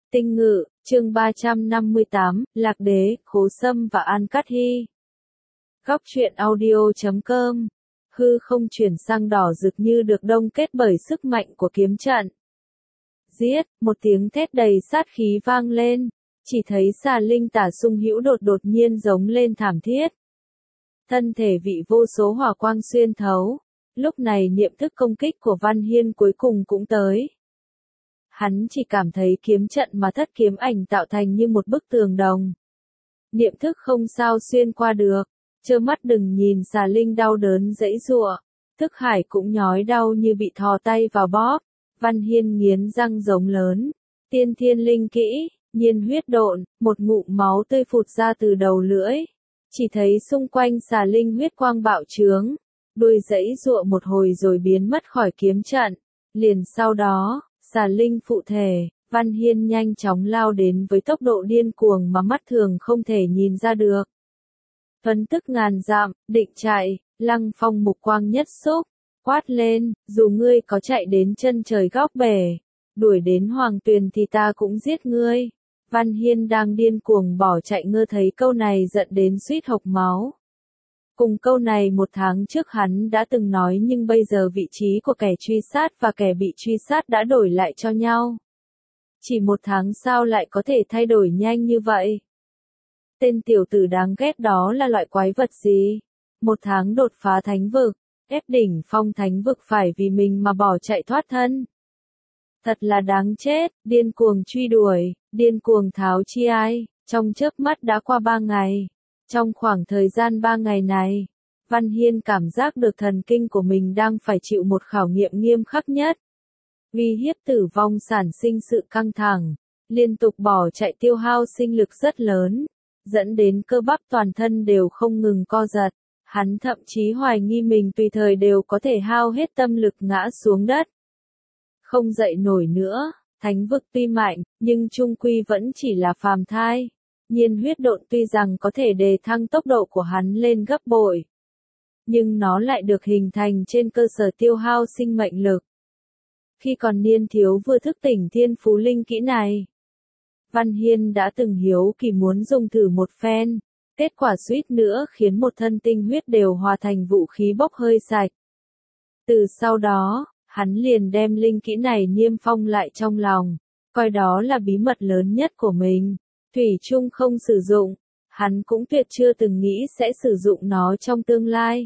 Tinh Ngự, chương 358, Lạc Đế, Khố Sâm và An Cát Hy. Góc truyện audio.com. Hư không chuyển sang đỏ rực như được đông kết bởi sức mạnh của kiếm trận. Giết, một tiếng thét đầy sát khí vang lên, chỉ thấy xà linh tả sung hữu đột nhiên giống lên thảm thiết. Thân thể vị vô số hỏa quang xuyên thấu, lúc này niệm thức công kích của Văn Hiên cuối cùng cũng tới. Hắn chỉ cảm thấy kiếm trận mà thất kiếm ảnh tạo thành như một bức tường đồng. Niệm thức không sao xuyên qua được, trơ mắt đừng nhìn xà linh đau đớn giãy giụa, thức hải cũng nhói đau như bị thò tay vào bóp. Văn Hiên nghiến răng giống lớn, tiên thiên linh kỹ, nhiên huyết độn, một ngụm máu tươi phụt ra từ đầu lưỡi. Chỉ thấy xung quanh xà linh huyết quang bạo trướng, đuôi giãy giụa một hồi rồi biến mất khỏi kiếm trận. Liền sau đó, xà linh phụ thể, Văn Hiên nhanh chóng lao đến với tốc độ điên cuồng mà mắt thường không thể nhìn ra được. Phấn tức ngàn dặm, định chạy, Lăng Phong mục quang nhất xúc, quát lên, dù ngươi có chạy đến chân trời góc bể, đuổi đến Hoàng Tuyền thì ta cũng giết ngươi. Văn Hiên đang điên cuồng bỏ chạy ngơ thấy câu này giận đến suýt hộc máu. Cùng câu này một tháng trước hắn đã từng nói nhưng bây giờ vị trí của kẻ truy sát và kẻ bị truy sát đã đổi lại cho nhau. Chỉ một tháng sao lại có thể thay đổi nhanh như vậy? Tên tiểu tử đáng ghét đó là loại quái vật gì? Một tháng đột phá thánh vực, ép đỉnh phong thánh vực phải vì mình mà bỏ chạy thoát thân. Thật là đáng chết, điên cuồng truy đuổi, điên cuồng tháo chi ai, trong chớp mắt đã qua 3 ngày. Trong khoảng thời gian 3 ngày này, Văn Hiên cảm giác được thần kinh của mình đang phải chịu một khảo nghiệm nghiêm khắc nhất. Uy hiếp tử vong sản sinh sự căng thẳng, liên tục bỏ chạy tiêu hao sinh lực rất lớn, dẫn đến cơ bắp toàn thân đều không ngừng co giật. Hắn thậm chí hoài nghi mình tùy thời đều có thể hao hết tâm lực ngã xuống đất. Không dậy nổi nữa, thánh vực tuy mạnh, nhưng chung quy vẫn chỉ là phàm thai. Nhiên huyết độn tuy rằng có thể đề thăng tốc độ của hắn lên gấp bội, nhưng nó lại được hình thành trên cơ sở tiêu hao sinh mệnh lực. Khi còn niên thiếu vừa thức tỉnh thiên phú linh kỹ này, Văn Hiên đã từng hiếu kỳ muốn dùng thử một phen, kết quả suýt nữa khiến một thân tinh huyết đều hòa thành vũ khí bốc hơi sạch. Từ sau đó, hắn liền đem linh kỹ này niêm phong lại trong lòng, coi đó là bí mật lớn nhất của mình. Thủy chung không sử dụng, hắn cũng tuyệt chưa từng nghĩ sẽ sử dụng nó trong tương lai.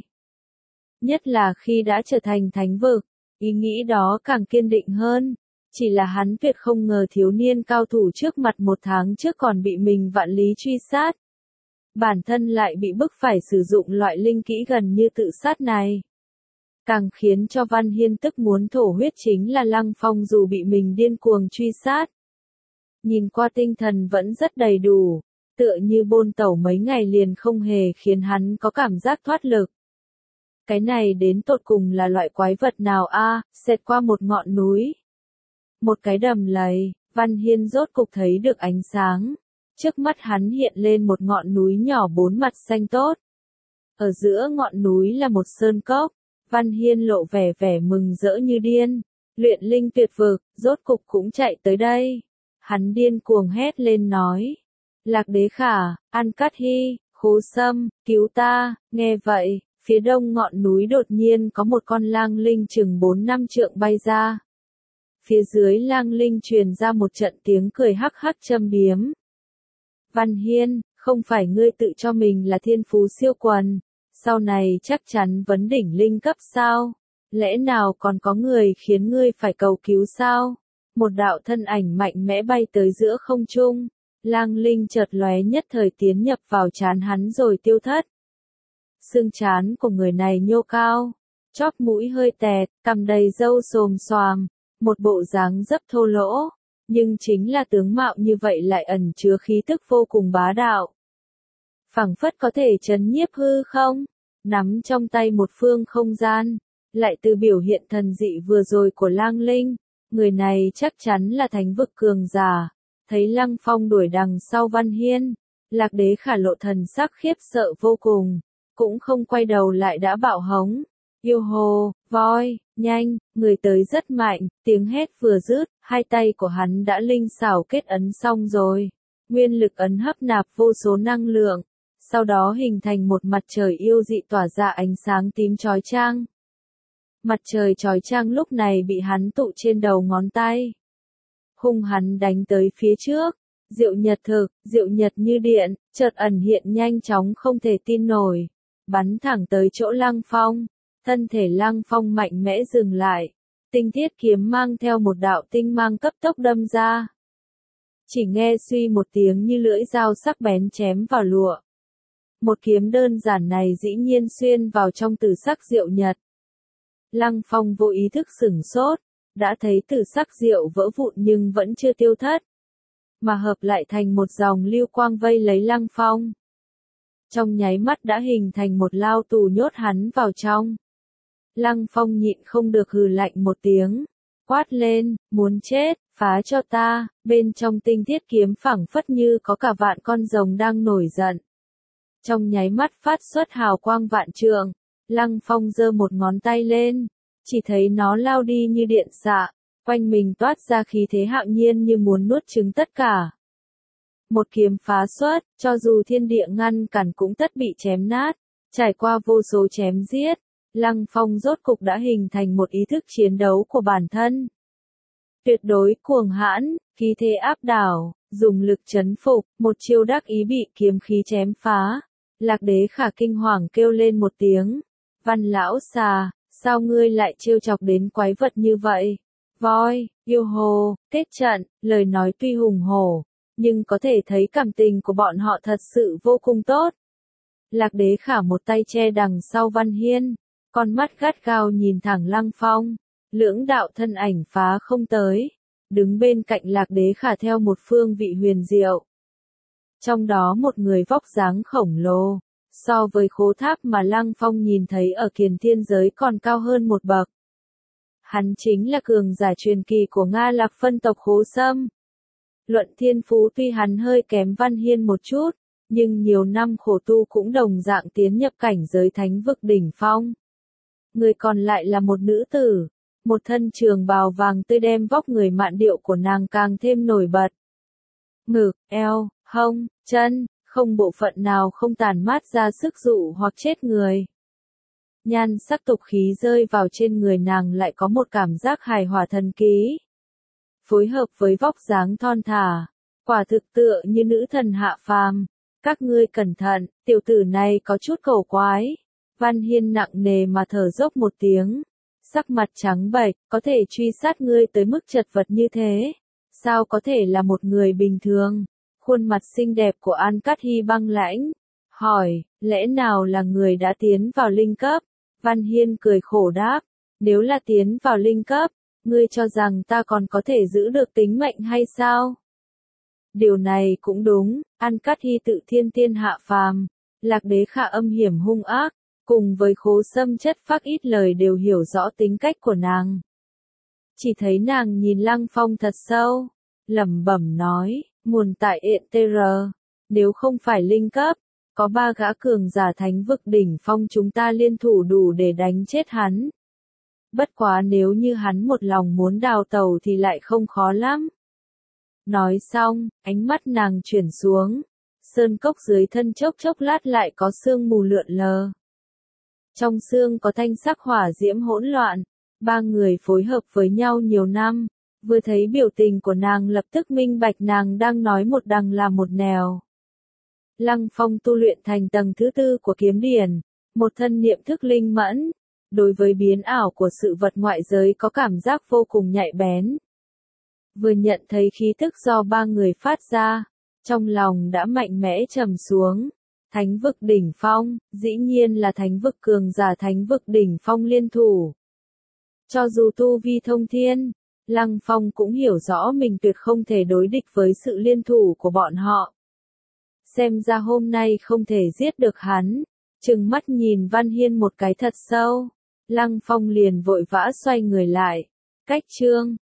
Nhất là khi đã trở thành thánh vực, ý nghĩ đó càng kiên định hơn. Chỉ là hắn tuyệt không ngờ thiếu niên cao thủ trước mặt một tháng trước còn bị mình vạn lý truy sát. Bản thân lại bị bức phải sử dụng loại linh kỹ gần như tự sát này. Càng khiến cho Văn Hiên tức muốn thổ huyết chính là Lăng Phong dù bị mình điên cuồng truy sát. Nhìn qua tinh thần vẫn rất đầy đủ, tựa như bôn tẩu mấy ngày liền không hề khiến hắn có cảm giác thoát lực. Cái này đến tột cùng là loại quái vật nào a? Xẹt qua một ngọn núi, một cái đầm lầy, Văn Hiên rốt cục thấy được ánh sáng. Trước mắt hắn hiện lên một ngọn núi nhỏ 4 mặt xanh tốt. Ở giữa ngọn núi là một sơn cốc, Văn Hiên lộ vẻ mừng rỡ như điên. Luyện linh tuyệt vực, rốt cục cũng chạy tới đây. Hắn điên cuồng hét lên nói. Lạc Đế Khả, An Cát Hy, Khố Sâm, cứu ta. Nghe vậy, phía đông ngọn núi đột nhiên có một con lang linh chừng 4-5 trượng bay ra. Phía dưới lang linh truyền ra một trận tiếng cười hắc hắc châm biếm. Văn Hiên, không phải ngươi tự cho mình là thiên phú siêu quần, sau này chắc chắn vấn đỉnh linh cấp sao? Lẽ nào còn có người khiến ngươi phải cầu cứu sao? Một đạo thân ảnh mạnh mẽ bay tới giữa không trung, lang linh chợt lóe nhất thời tiến nhập vào trán hắn rồi tiêu thất. Xương trán của người này nhô cao, chóp mũi hơi tẹt, cằm đầy râu xồm xoàm, một bộ dáng dấp thô lỗ, nhưng chính là tướng mạo như vậy lại ẩn chứa khí tức vô cùng bá đạo. Phảng phất có thể trấn nhiếp hư không, nắm trong tay một phương không gian, lại từ biểu hiện thần dị vừa rồi của lang linh. Người này chắc chắn là thánh vực cường giả. Thấy Lăng Phong đuổi đằng sau Văn Hiên, Lạc Đế Khả lộ thần sắc khiếp sợ vô cùng, cũng không quay đầu lại đã bạo hống. Yêu hồ, voi, Nhanh, người tới rất mạnh, tiếng hét vừa dứt, hai tay của hắn đã linh xảo kết ấn xong rồi. Nguyên lực ấn hấp nạp vô số năng lượng, sau đó hình thành một mặt trời yêu dị tỏa ra ánh sáng tím chói chang. Mặt trời chói chang lúc này bị hắn tụ trên đầu ngón tay. Hung hắn đánh tới phía trước. Diệu nhật thực, diệu nhật như điện, chợt ẩn hiện nhanh chóng không thể tin nổi. Bắn thẳng tới chỗ Lăng Phong. Thân thể Lăng Phong mạnh mẽ dừng lại. Tinh thiết kiếm mang theo một đạo tinh mang cấp tốc đâm ra. Chỉ nghe suy một tiếng như lưỡi dao sắc bén chém vào lụa. Một kiếm đơn giản này dĩ nhiên xuyên vào trong tử sắc diệu nhật. Lăng Phong vô ý thức sửng sốt, đã thấy tử sắc diệu vỡ vụn nhưng vẫn chưa tiêu thất, mà hợp lại thành một dòng lưu quang vây lấy Lăng Phong. Trong nháy mắt đã hình thành một lao tù nhốt hắn vào trong. Lăng Phong nhịn không được hừ lạnh một tiếng, quát lên, muốn chết, phá cho ta, bên trong tinh thiết kiếm phảng phất như có cả vạn con rồng đang nổi giận. Trong nháy mắt phát xuất hào quang vạn trượng, Lăng Phong giơ một ngón tay lên, chỉ thấy nó lao đi như điện xạ, quanh mình toát ra khí thế hạo nhiên như muốn nuốt chửng tất cả. Một kiếm phá xuất, cho dù thiên địa ngăn cản cũng tất bị chém nát, trải qua vô số chém giết, Lăng Phong rốt cục đã hình thành một ý thức chiến đấu của bản thân. Tuyệt đối cuồng hãn, khí thế áp đảo, dùng lực chấn phục, một chiêu đắc ý bị kiếm khí chém phá. Lạc Đế Khả kinh hoàng kêu lên một tiếng, Văn lão xà, sao ngươi lại trêu chọc đến quái vật như vậy? Voi, yêu hồ, kết trận, lời nói tuy hùng hổ, nhưng có thể thấy cảm tình của bọn họ thật sự vô cùng tốt. Lạc Đế Khả một tay che đằng sau Văn Hiên, con mắt gắt gao nhìn thẳng Lăng Phong, lưỡng đạo thân ảnh phá không tới, đứng bên cạnh Lạc Đế Khả theo một phương vị huyền diệu. Trong đó một người vóc dáng khổng lồ, so với khố tháp mà Lăng Phong nhìn thấy ở Kiền Thiên giới còn cao hơn một bậc. Hắn chính là cường giả truyền kỳ của Nga Lạc phân tộc Khố Sâm. Luận thiên phú tuy hắn hơi kém Văn Hiên một chút, nhưng nhiều năm khổ tu cũng đồng dạng tiến nhập cảnh giới thánh vực đỉnh phong. Người còn lại là một nữ tử, một thân trường bào vàng tươi đem vóc người mạn điệu của nàng càng thêm nổi bật. Ngực, eo, hông, chân, không bộ phận nào không tàn mát ra sức dụ hoặc chết người. Nhan sắc tục khí rơi vào trên người nàng lại có một cảm giác hài hòa thần kỳ. Phối hợp với vóc dáng thon thả, quả thực tựa như nữ thần hạ phàm. Các ngươi cẩn thận, tiểu tử này có chút cổ quái. Văn Hiên nặng nề mà thở dốc một tiếng. Sắc mặt trắng bệch, có thể truy sát ngươi tới mức chật vật như thế. Sao có thể là một người bình thường? Khuôn mặt xinh đẹp của An Cát Hy băng lãnh. Hỏi, lẽ nào là người đã tiến vào linh cấp? Văn Hiên cười khổ đáp, nếu là tiến vào linh cấp, ngươi cho rằng ta còn có thể giữ được tính mệnh hay sao? Điều này cũng đúng, An Cát Hy tự thiên tiên hạ phàm, Lạc Đế Khả âm hiểm hung ác, cùng với Khố Sâm chất phác ít lời đều hiểu rõ tính cách của nàng. Chỉ thấy nàng nhìn Lăng Phong thật sâu, lẩm bẩm nói, nguồn tại ETR, nếu không phải linh cấp, có 3 gã cường giả thánh vực đỉnh phong chúng ta liên thủ đủ để đánh chết hắn. Bất quá nếu như hắn một lòng muốn đào tẩu thì lại không khó lắm. Nói xong, ánh mắt nàng chuyển xuống, sơn cốc dưới thân chốc chốc lát lại có sương mù lượn lờ. Trong sương có thanh sắc hỏa diễm hỗn loạn, 3 người phối hợp với nhau nhiều năm, vừa thấy biểu tình của nàng lập tức minh bạch nàng đang nói một đằng là một nẻo. Lăng Phong tu luyện thành tầng thứ 4 của kiếm điển, một thân niệm thức linh mẫn, đối với biến ảo của sự vật ngoại giới có cảm giác vô cùng nhạy bén. Vừa nhận thấy khí tức do 3 người phát ra, trong lòng đã mạnh mẽ trầm xuống. Thánh vực đỉnh phong, dĩ nhiên là thánh vực cường giả thánh vực đỉnh phong liên thủ. Cho dù tu vi thông thiên, Lăng Phong cũng hiểu rõ mình tuyệt không thể đối địch với sự liên thủ của bọn họ. Xem ra hôm nay không thể giết được hắn, trừng mắt nhìn Văn Hiên một cái thật sâu, Lăng Phong liền vội vã xoay người lại. Cách chương